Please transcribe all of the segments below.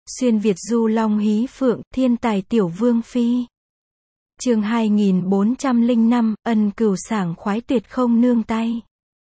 Xuyên Việt du long hí phượng, thiên tài tiểu vương phi. Chương 2405, ân cừu sảng khoái tuyệt không nương tay.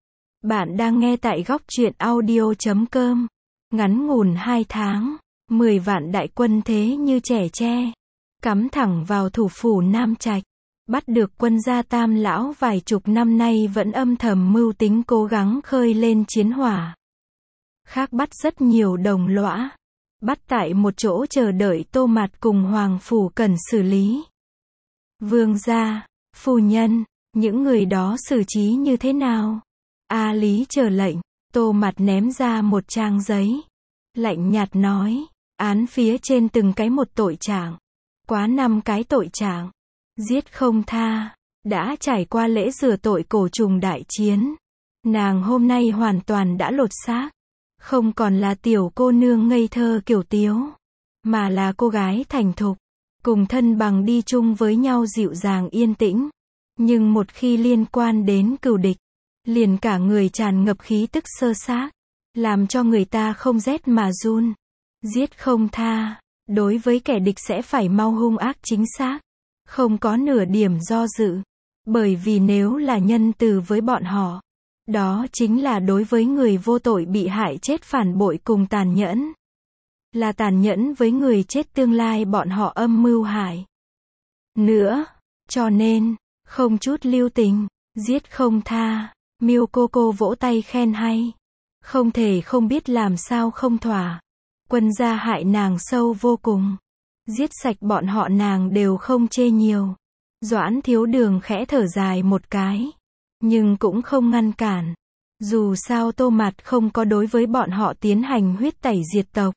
Bạn đang nghe tại góc truyện audio.com. Ngắn ngủn 2 tháng, 10 vạn đại quân thế như trẻ tre, cắm thẳng vào thủ phủ Nam Trạch, bắt được quân gia Tam lão vài chục năm nay vẫn âm thầm mưu tính cố gắng khơi lên chiến hỏa. Khác bắt rất nhiều đồng lõa, bắt tại một chỗ chờ đợi Tô Mạt cùng Hoàng Phủ Cần xử lý. Vương gia, phu nhân, những người đó xử trí như thế nào? A Lý chờ lệnh. Tô Mạt ném ra một trang giấy, lạnh nhạt nói, án phía trên từng cái một tội trạng, quá 5 cái tội trạng, giết không tha, đã trải qua lễ rửa tội cổ trùng đại chiến. Nàng hôm nay hoàn toàn đã lột xác, không còn là tiểu cô nương ngây thơ kiểu tiếu, mà là cô gái thành thục, cùng thân bằng đi chung với nhau dịu dàng yên tĩnh. Nhưng một khi liên quan đến cừu địch, liền cả người tràn ngập khí tức sơ xác, làm cho người ta không rét mà run. Giết không tha, đối với kẻ địch sẽ phải mau hung ác chính xác, không có nửa điểm do dự. Bởi vì nếu là nhân từ với bọn họ, đó chính là đối với người vô tội bị hại chết phản bội cùng tàn nhẫn. Là tàn nhẫn với người chết tương lai bọn họ âm mưu hại nữa. Cho nên, không chút lưu tình, giết không tha. Miêu cô cô vỗ tay khen hay. Không thể không biết làm sao không thỏa. Quân gia hại nàng sâu vô cùng. Giết sạch bọn họ nàng đều không chê nhiều. Doãn Thiếu Đường khẽ thở dài một cái, nhưng cũng không ngăn cản. Dù sao Tô Mạt không có đối với bọn họ tiến hành huyết tẩy diệt tộc,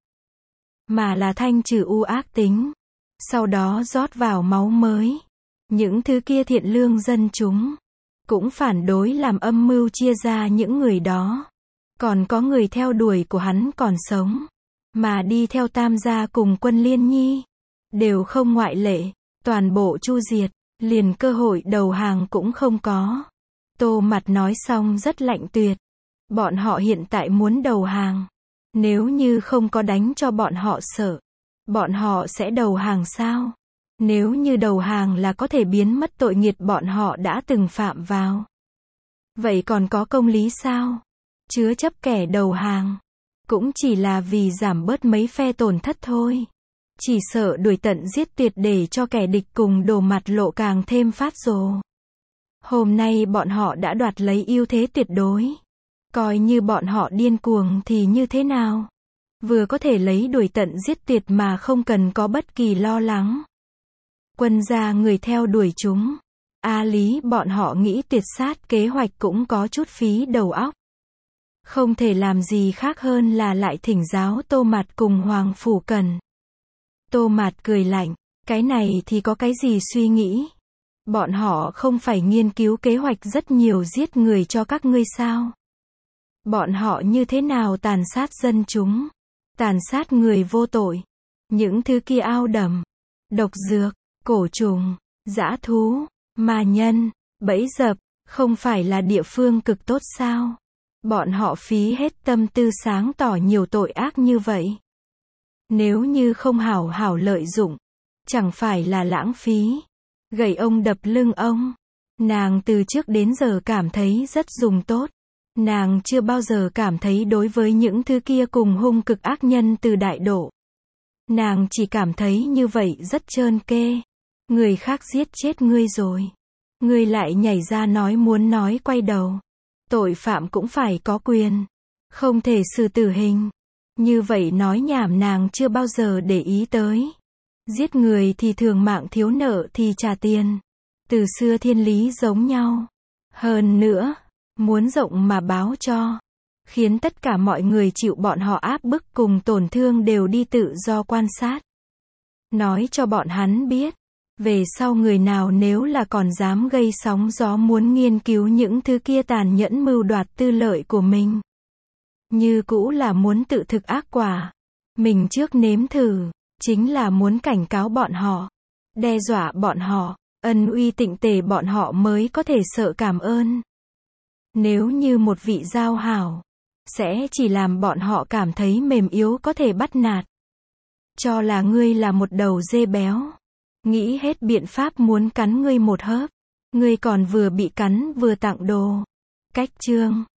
mà là thanh trừ u ác tính, sau đó rót vào máu mới. Những thứ kia thiện lương dân chúng cũng phản đối làm âm mưu chia ra những người đó. Còn có người theo đuổi của hắn còn sống, mà đi theo Tam gia cùng Quân Liên Nhi, đều không ngoại lệ, toàn bộ chu diệt, liền cơ hội đầu hàng cũng không có. Tô Mạt nói xong rất lạnh tuyệt. Bọn họ hiện tại muốn đầu hàng, nếu như không có đánh cho bọn họ sợ, bọn họ sẽ đầu hàng sao? Nếu như đầu hàng là có thể biến mất tội nghiệt bọn họ đã từng phạm vào, vậy còn có công lý sao? Chứa chấp kẻ đầu hàng, cũng chỉ là vì giảm bớt mấy phe tổn thất thôi. Chỉ sợ đuổi tận giết tuyệt để cho kẻ địch cùng đổ mặt lộ càng thêm phát rồ. Hôm nay bọn họ đã đoạt lấy ưu thế tuyệt đối. Coi như bọn họ điên cuồng thì như thế nào? Vừa có thể lấy đuổi tận giết tuyệt mà không cần có bất kỳ lo lắng. Quân gia người theo đuổi chúng. A Lý bọn họ nghĩ tuyệt sát kế hoạch cũng có chút phí đầu óc. Không thể làm gì khác hơn là lại thỉnh giáo Tô Mạt cùng Hoàng Phủ Cần. Tô Mạt cười lạnh, cái này thì có cái gì suy nghĩ? Bọn họ không phải nghiên cứu kế hoạch rất nhiều giết người cho các ngươi sao? Bọn họ như thế nào tàn sát dân chúng, tàn sát người vô tội, những thứ kia ao đầm, độc dược, cổ trùng, dã thú, ma nhân, bẫy dập, không phải là địa phương cực tốt sao? Bọn họ phí hết tâm tư sáng tỏ nhiều tội ác như vậy. Nếu như không hảo hảo lợi dụng, chẳng phải là lãng phí. Gậy ông đập lưng ông. Nàng từ trước đến giờ cảm thấy rất dùng tốt. Nàng chưa bao giờ cảm thấy đối với những thứ kia cùng hung cực ác nhân từ đại độ. Nàng chỉ cảm thấy như vậy rất trơn kê. Người khác giết chết ngươi rồi, ngươi lại nhảy ra nói muốn nói quay đầu. Tội phạm cũng phải có quyền, không thể xử tử hình. Như vậy nói nhảm nàng chưa bao giờ để ý tới. Giết người thì thường mạng, thiếu nợ thì trả tiền. Từ xưa thiên lý giống nhau. Hơn nữa, muốn rộng mà báo cho, khiến tất cả mọi người chịu bọn họ áp bức cùng tổn thương đều đi tự do quan sát. Nói cho bọn hắn biết, về sau người nào nếu là còn dám gây sóng gió muốn nghiên cứu những thứ kia tàn nhẫn mưu đoạt tư lợi của mình, như cũ là muốn tự thực ác quả. Mình trước nếm thử, chính là muốn cảnh cáo bọn họ, đe dọa bọn họ, ân uy tịnh tề bọn họ mới có thể sợ cảm ơn. Nếu như một vị giao hảo, sẽ chỉ làm bọn họ cảm thấy mềm yếu có thể bắt nạt. cho là ngươi là một đầu dê béo. Nghĩ hết biện pháp muốn cắn ngươi một hớp. Ngươi còn vừa bị cắn vừa tặng đồ. Cách chương